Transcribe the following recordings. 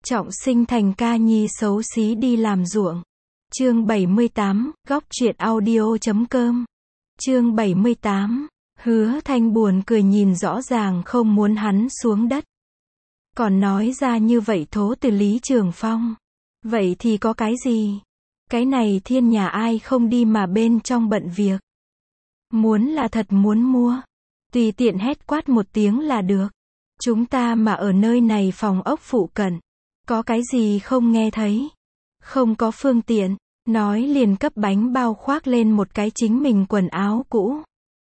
Trọng sinh thành ca nhi xấu xí đi làm ruộng. Chương 78, góc truyện audio.com. Chương 78, Hứa Thanh buồn cười nhìn rõ ràng không muốn hắn xuống đất. Còn nói ra như vậy thố từ Lý Trường Phong. Vậy thì có cái gì? Cái này thiên nhà ai không đi mà bên trong bận việc. Muốn là thật muốn mua. Tùy tiện hét quát một tiếng là được. Chúng ta mà ở nơi này phòng ốc phụ cận. Có cái gì không nghe thấy. Không có phương tiện. Nói liền cấp bánh bao khoác lên một cái chính mình quần áo cũ.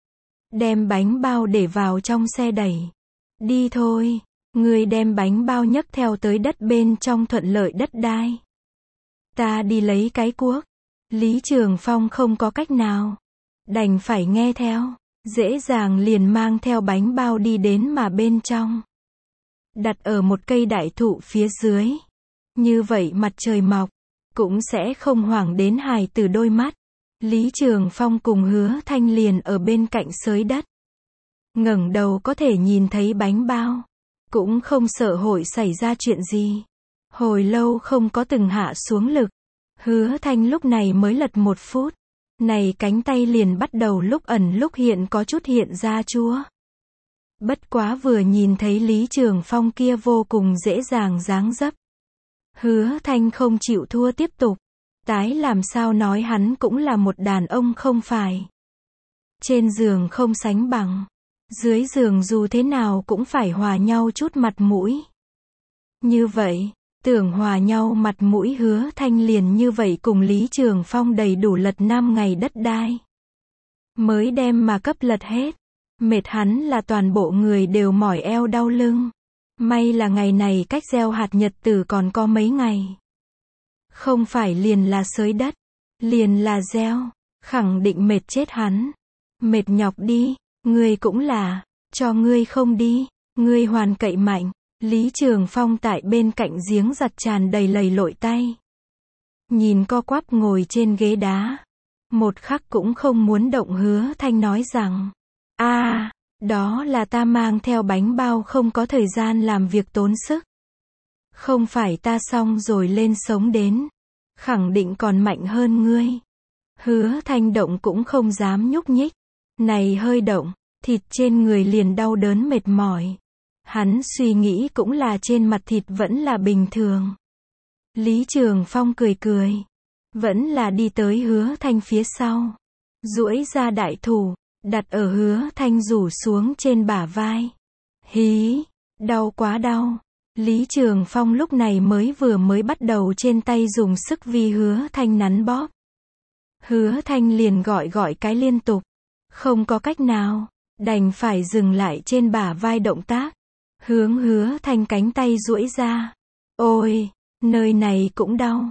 Đem bánh bao để vào trong xe đẩy. Đi thôi. Người đem bánh bao nhấc theo tới đất bên trong thuận lợi đất đai. Ta đi lấy cái cuốc. Lý Trường Phong không có cách nào. Đành phải nghe theo. Dễ dàng liền mang theo bánh bao đi đến mà bên trong. Đặt ở một cây đại thụ phía dưới. Như vậy mặt trời mọc. Cũng sẽ không hoảng đến hài từ đôi mắt. Lý Trường Phong cùng Hứa Thanh liền ở bên cạnh xới đất. Ngẩng đầu có thể nhìn thấy bánh bao. Cũng không sợ hội xảy ra chuyện gì. Hồi lâu không có từng hạ xuống lực. Hứa Thanh lúc này mới lật 1 phút. Này cánh tay liền bắt đầu lúc ẩn lúc hiện có chút hiện ra chua. Bất quá vừa nhìn thấy Lý Trường Phong kia vô cùng dễ dàng dáng dấp. Hứa Thanh không chịu thua tiếp tục. Tái làm sao nói hắn cũng là một đàn ông không phải. Trên giường không sánh bằng. Dưới giường dù thế nào cũng phải hòa nhau chút mặt mũi. Như vậy, tưởng hòa nhau mặt mũi Hứa Thanh liền như vậy cùng Lý Trường Phong đầy đủ lật 5 ngày đất đai. Mới đem mà cấp lật hết. Mệt hắn là toàn bộ người đều mỏi eo đau lưng. May là ngày này cách gieo hạt nhật tử còn có mấy ngày. Không phải liền là xới đất, liền là gieo, khẳng định mệt chết hắn. Mệt nhọc đi, ngươi cũng là, cho ngươi không đi, ngươi hoàn cậy mạnh. Lý Trường Phong tại bên cạnh giếng giặt tràn đầy lầy lội tay. Nhìn co quắp ngồi trên ghế đá. Một khắc cũng không muốn động. Hứa Thanh nói rằng, đó là ta mang theo bánh bao không có thời gian làm việc tốn sức. Không phải ta xong rồi lên sống đến. Khẳng định còn mạnh hơn ngươi. Hứa Thanh động cũng không dám nhúc nhích. Này hơi động, thịt trên người liền đau đớn mệt mỏi. Hắn suy nghĩ cũng là trên mặt thịt vẫn là bình thường. Lý Trường Phong cười cười. Vẫn là đi tới Hứa Thanh phía sau. Duỗi ra đại thủ. Đặt ở Hứa Thanh rủ xuống trên bả vai. Hí, đau quá đau. Lý Trường Phong lúc này mới bắt đầu trên tay dùng sức vì Hứa Thanh nắn bóp. Hứa Thanh liền gọi cái liên tục. Không có cách nào, đành phải dừng lại trên bả vai động tác. Hướng Hứa Thanh cánh tay duỗi ra. Ôi, nơi này cũng đau.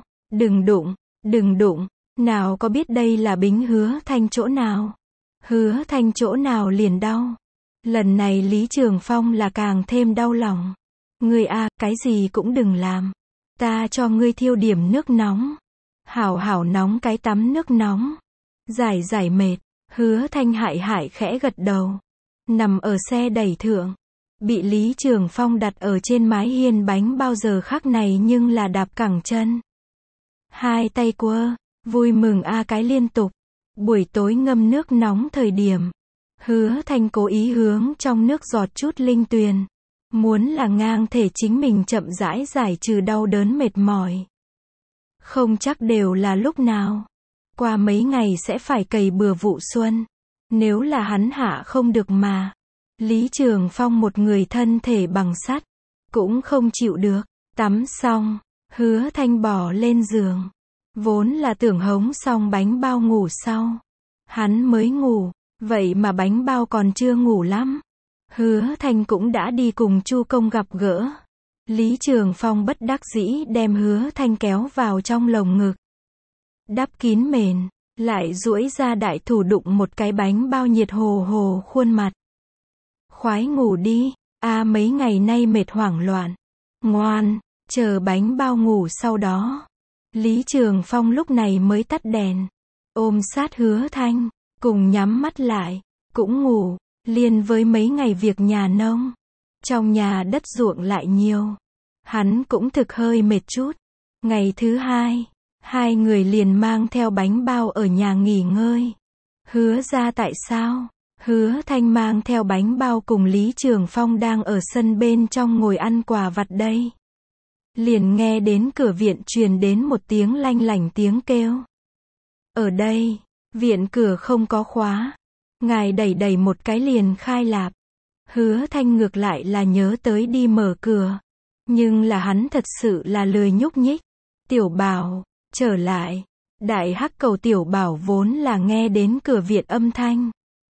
Đừng đụng, nào có biết đây là bính Hứa Thanh chỗ nào. Hứa Thanh chỗ nào liền đau. Lần này Lý Trường Phong là càng thêm đau lòng. Ngươi cái gì cũng đừng làm. Ta cho ngươi thiêu điểm nước nóng. Hảo nóng cái tắm nước nóng. Giải mệt. Hứa Thanh hại khẽ gật đầu. Nằm ở xe đẩy thượng. Bị Lý Trường Phong đặt ở trên mái hiên bánh bao giờ khắc này nhưng là đạp cẳng chân. Hai tay quơ. Vui mừng cái liên tục. Buổi tối ngâm nước nóng thời điểm. Hứa Thanh cố ý hướng trong nước giọt chút linh tuyền. Muốn là ngang thể chính mình chậm rãi giải trừ đau đớn mệt mỏi. Không chắc đều là lúc nào. Qua mấy ngày sẽ phải cày bừa vụ xuân. Nếu là hắn hạ không được mà. Lý Trường Phong một người thân thể bằng sắt. Cũng không chịu được. Tắm xong. Hứa Thanh bỏ lên giường. Vốn là tưởng hống xong bánh bao ngủ sau. Hắn mới ngủ. Vậy mà bánh bao còn chưa ngủ lắm. Hứa Thanh cũng đã đi cùng Chu Công gặp gỡ. Lý Trường Phong bất đắc dĩ đem Hứa Thanh kéo vào trong lồng ngực. Đắp kín mền. Lại duỗi ra đại thủ đụng một cái bánh bao nhiệt hồ hồ khuôn mặt. Khoái ngủ đi. Mấy ngày nay mệt hoảng loạn. Ngoan. Chờ bánh bao ngủ sau đó. Lý Trường Phong lúc này mới tắt đèn. Ôm sát Hứa Thanh. Cùng nhắm mắt lại. Cũng ngủ. Liên với mấy ngày việc nhà nông. Trong nhà đất ruộng lại nhiều. Hắn cũng thực hơi mệt chút. Ngày thứ hai, hai người liền mang theo bánh bao ở nhà nghỉ ngơi. Hứa ra tại sao? Hứa Thanh mang theo bánh bao cùng Lý Trường Phong đang ở sân bên trong ngồi ăn quà vặt đây. Liền nghe đến cửa viện truyền đến một tiếng lanh lảnh tiếng kêu. Ở đây, viện cửa không có khóa. Ngài đẩy đẩy một cái liền khai lạp. Hứa Thanh ngược lại là nhớ tới đi mở cửa. Nhưng là hắn thật sự là lười nhúc nhích. Tiểu Bảo, trở lại. Đại hắc cầu Tiểu Bảo vốn là nghe đến cửa viện âm thanh.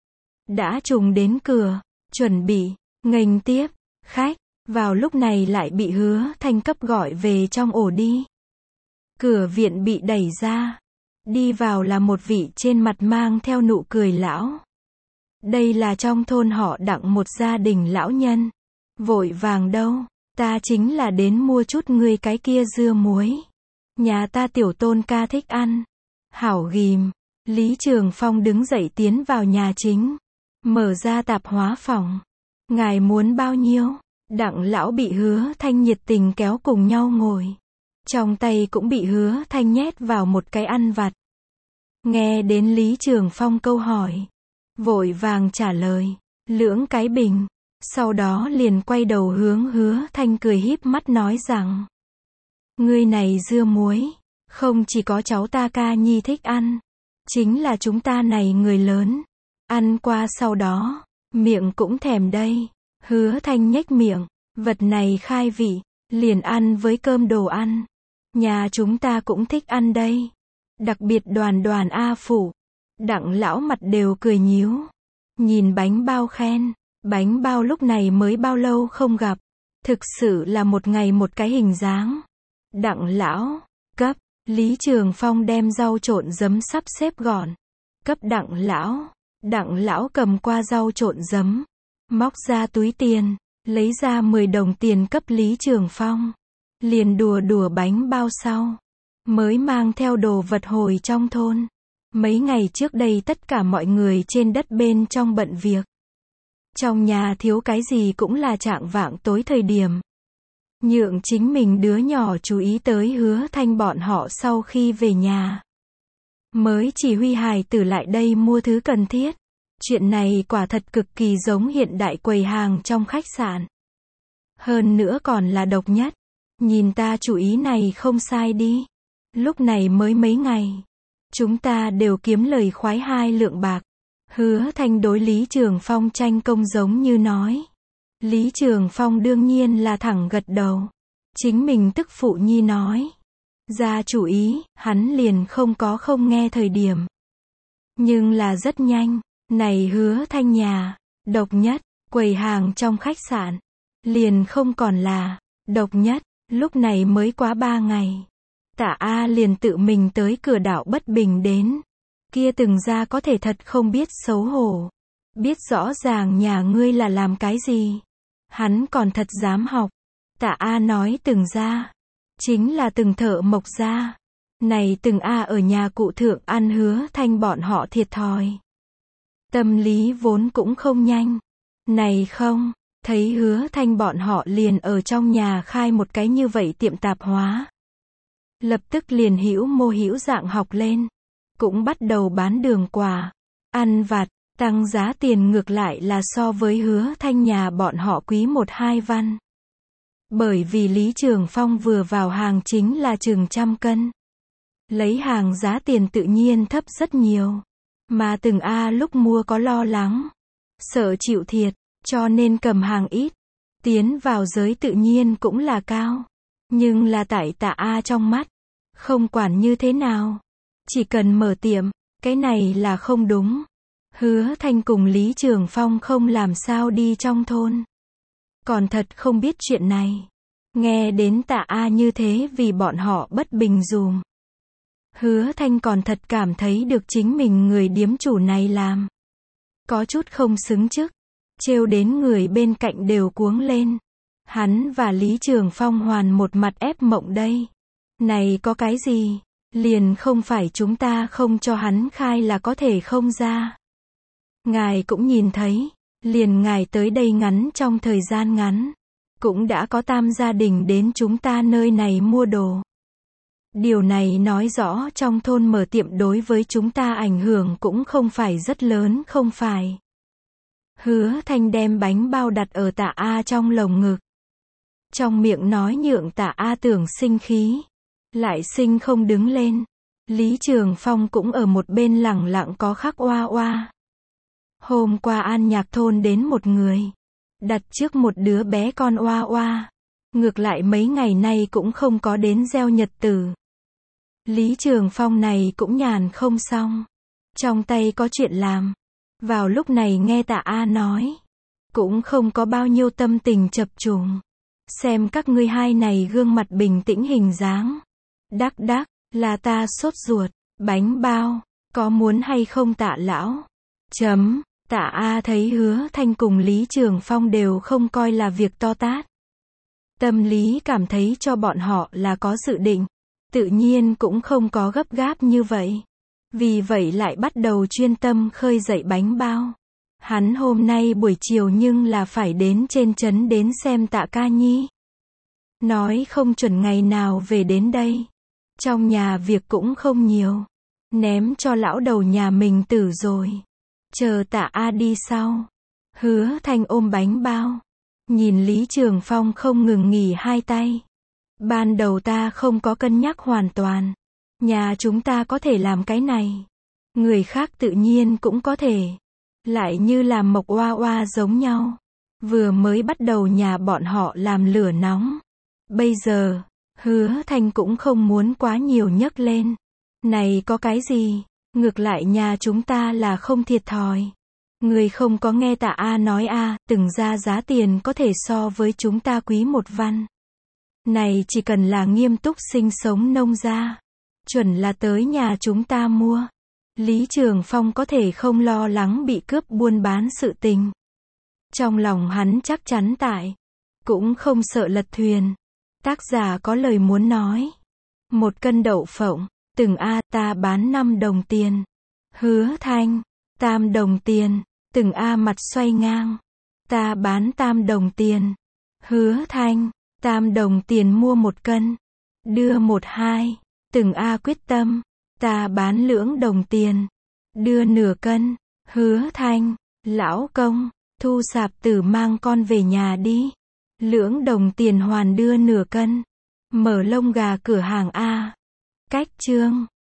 Đã trùng đến cửa, chuẩn bị, nghênh tiếp, khách. Vào lúc này lại bị Hứa Thanh cấp gọi về trong ổ đi. Cửa viện bị đẩy ra. Đi vào là một vị trên mặt mang theo nụ cười lão. Đây là trong thôn họ Đặng một gia đình lão nhân. Vội vàng đâu, ta chính là đến mua chút ngươi cái kia dưa muối. Nhà ta tiểu tôn ca thích ăn. Hảo ghim. Lý Trường Phong đứng dậy tiến vào nhà chính. Mở ra tạp hóa phòng. Ngài muốn bao nhiêu? Đặng lão bị Hứa Thanh nhiệt tình kéo cùng nhau ngồi. Trong tay cũng bị Hứa Thanh nhét vào một cái ăn vặt. Nghe đến Lý Trường Phong câu hỏi. Vội vàng trả lời. Lưỡng cái bình. Sau đó liền quay đầu hướng Hứa Thanh cười híp mắt nói rằng. Ngươi này dưa muối. Không chỉ có cháu ta ca nhi thích ăn. Chính là chúng ta này người lớn. Ăn qua sau đó. Miệng cũng thèm đây. Hứa Thanh nhếch miệng. Vật này khai vị. Liền ăn với cơm đồ ăn. Nhà chúng ta cũng thích ăn đây. Đặc biệt Đoàn Đoàn A Phủ. Đặng lão mặt đều cười nhíu. Nhìn bánh bao khen. Bánh bao lúc này mới bao lâu không gặp. Thực sự là một ngày một cái hình dáng. Đặng lão, cấp. Lý Trường Phong đem rau trộn giấm sắp xếp gọn. Cấp đặng lão. Đặng lão cầm qua rau trộn giấm. Móc ra túi tiền. Lấy ra 10 đồng tiền cấp Lý Trường Phong. Liền đùa đùa bánh bao sau. Mới mang theo đồ vật hồi trong thôn. Mấy ngày trước đây tất cả mọi người trên đất bên trong bận việc. Trong nhà thiếu cái gì cũng là trạng vạng tối thời điểm. Nhượng chính mình đứa nhỏ chú ý tới Hứa Thanh bọn họ sau khi về nhà. Mới chỉ huy hài tử lại đây mua thứ cần thiết. Chuyện này quả thật cực kỳ giống hiện đại quầy hàng trong khách sạn. Hơn nữa còn là độc nhất. Nhìn ta chủ ý này không sai đi. Lúc này mới mấy ngày. Chúng ta đều kiếm lời khoái 2 lượng bạc. Hứa Thanh đối Lý Trường Phong tranh công giống như nói. Lý Trường Phong đương nhiên là thẳng gật đầu. Chính mình tức phụ nhi nói. Ra chủ ý, hắn liền không nghe thời điểm. Nhưng là rất nhanh. Này Hứa Thanh nhà, độc nhất, quầy hàng trong khách sạn. Liền không còn là, độc nhất, lúc này mới quá 3 ngày. Tạ A liền tự mình tới cửa đảo Bất Bình đến. Kia từng ra có thể thật không biết xấu hổ. Biết rõ ràng nhà ngươi là làm cái gì. Hắn còn thật dám học. Tạ A nói từng ra. Chính là từng thợ mộc ra. Này từng A ở nhà cụ thượng ăn Hứa Thanh bọn họ thiệt thòi. Tâm lý vốn cũng không nhanh. Này không, thấy Hứa Thanh bọn họ liền ở trong nhà khai một cái như vậy tiệm tạp hóa. Lập tức liền hữu mô hữu dạng học lên. Cũng bắt đầu bán đường quả, ăn vặt, tăng giá tiền ngược lại là so với Hứa Thanh nhà bọn họ quý 1-2 văn. Bởi vì Lý Trường Phong vừa vào hàng chính là chừng 100 cân. Lấy hàng giá tiền tự nhiên thấp rất nhiều. Mà từng A lúc mua có lo lắng. Sợ chịu thiệt, cho nên cầm hàng ít. Tiến vào giới tự nhiên cũng là cao. Nhưng là tại Tạ A trong mắt. Không quản như thế nào. Chỉ cần mở tiệm, cái này là không đúng. Hứa Thanh cùng Lý Trường Phong không làm sao đi trong thôn. Còn thật không biết chuyện này. Nghe đến Tạ A như thế vì bọn họ bất bình dùm. Hứa Thanh còn thật cảm thấy được chính mình người điếm chủ này làm. Có chút không xứng chức. Trêu đến người bên cạnh đều cuống lên. Hắn và Lý Trường Phong hoàn một mặt ép mộng đây. Này có cái gì? Liền không phải chúng ta không cho hắn khai là có thể không ra. Ngài cũng nhìn thấy. Liền ngài tới đây ngắn trong thời gian ngắn. cũng đã có tam gia đình đến chúng ta nơi này mua đồ. Điều này nói rõ trong thôn mở tiệm đối với chúng ta ảnh hưởng cũng không phải rất lớn không phải. Hứa Thanh đem bánh bao đặt ở Tạ A trong lồng ngực. Trong miệng nói nhượng Tạ A tưởng sinh khí. Lại sinh không đứng lên. Lý Trường Phong cũng ở một bên lẳng lặng có khắc oa oa. Hôm qua An Nhạc thôn đến một người. Đặt trước một đứa bé con oa oa. Ngược lại mấy ngày nay cũng không có đến gieo nhật tử. Lý Trường Phong này cũng nhàn không xong. Trong tay có chuyện làm. Vào lúc này nghe Tạ A nói. Cũng không có bao nhiêu tâm tình chập trùng. Xem các ngươi hai này gương mặt bình tĩnh hình dáng. Đắc đắc, là ta sốt ruột. Bánh bao, có muốn hay không Tạ lão? Tạ A thấy Hứa Thanh cùng Lý Trường Phong đều không coi là việc to tát. Tâm lý cảm thấy cho bọn họ là có dự định. Tự nhiên cũng không có gấp gáp như vậy. Vì vậy lại bắt đầu chuyên tâm khơi dậy bánh bao. Hắn hôm nay buổi chiều nhưng là phải đến trên trấn đến xem Tạ Ca Nhi. Nói không chuẩn ngày nào về đến đây. Trong nhà việc cũng không nhiều. Ném cho lão đầu nhà mình tử rồi. Chờ Tạ A đi sau. Hứa Thanh ôm bánh bao. Nhìn Lý Trường Phong không ngừng nghỉ hai tay. Ban đầu ta không có cân nhắc hoàn toàn. Nhà chúng ta có thể làm cái này. Người khác tự nhiên cũng có thể. Lại như làm Mộc Oa Oa giống nhau. Vừa mới bắt đầu nhà bọn họ làm lửa nóng. Bây giờ, Hứa Thanh cũng không muốn quá nhiều nhấc lên. Này có cái gì? Ngược lại nhà chúng ta là không thiệt thòi. Người không có nghe Tạ A nói từng ra giá tiền có thể so với chúng ta quý một văn. Này chỉ cần là nghiêm túc sinh sống nông gia. Chuẩn là tới nhà chúng ta mua. Lý Trường Phong có thể không lo lắng bị cướp buôn bán sự tình. Trong lòng hắn chắc chắn tại. Cũng không sợ lật thuyền. Tác giả có lời muốn nói. 1 cân đậu phộng. Từng ta bán 5 đồng tiền. Hứa Thanh. Tam đồng tiền. Từng mặt xoay ngang. Ta bán tam đồng tiền. Hứa Thanh. Tam đồng tiền mua 1 cân. Đưa 1-2. Từng quyết tâm. Ta bán lưỡng đồng tiền. Đưa nửa cân. Hứa Thanh. Lão công. Thu sạp tử mang con về nhà đi. Lưỡng đồng tiền hoàn đưa nửa cân. Mở lông gà cửa hàng A. Cách chương.